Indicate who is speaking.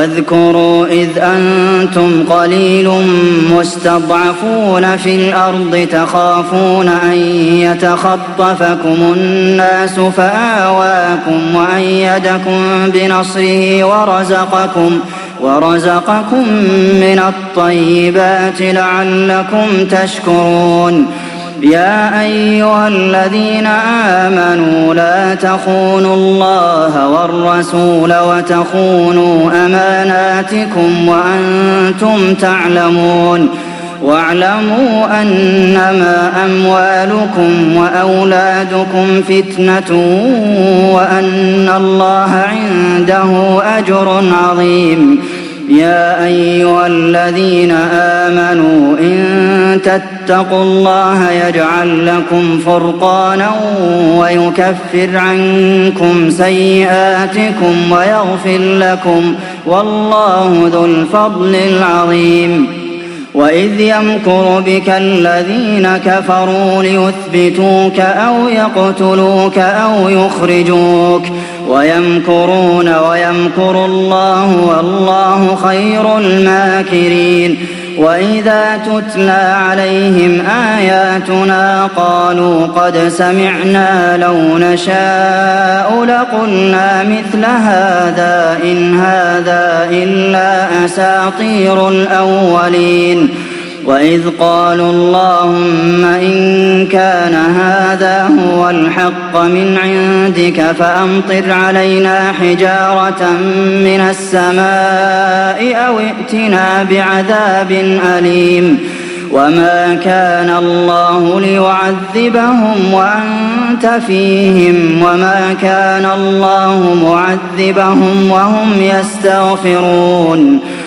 Speaker 1: واذكروا إذ أنتم قليل مستضعفون في الأرض تخافون أن يتخطفكم الناس فآواكم وأيدكم بنصره ورزقكم من الطيبات لعلكم تشكرون. يا أيها الذين آمنوا لا تخونوا الله والرسول وتخونوا أماناتكم وأنتم تعلمون. واعلموا أنما أموالكم وأولادكم فتنة وأن الله عنده أجر عظيم. يا أيها الذين آمنوا إن تتقوا الله يجعل لكم فرقانا ويكفر عنكم سيئاتكم ويغفر لكم والله ذو الفضل العظيم. وإذ يمكر بك الذين كفروا ليثبتوك أو يقتلوك أو يخرجوك ويمكرون ويمكر الله والله خير الماكرين. وإذا تتلى عليهم آياتنا قالوا قد سمعنا لو نشاء لقلنا مثل هذا إن هذا إلا أساطير الأولين. وإذ قالوا اللهم إن كان هذا هو الحق من عندك فأمطر علينا حجارة من السماء أو ائتنا بعذاب أليم. وما كان الله ليعذبهم وأنت فيهم وما كان الله معذبهم وهم يستغفرون.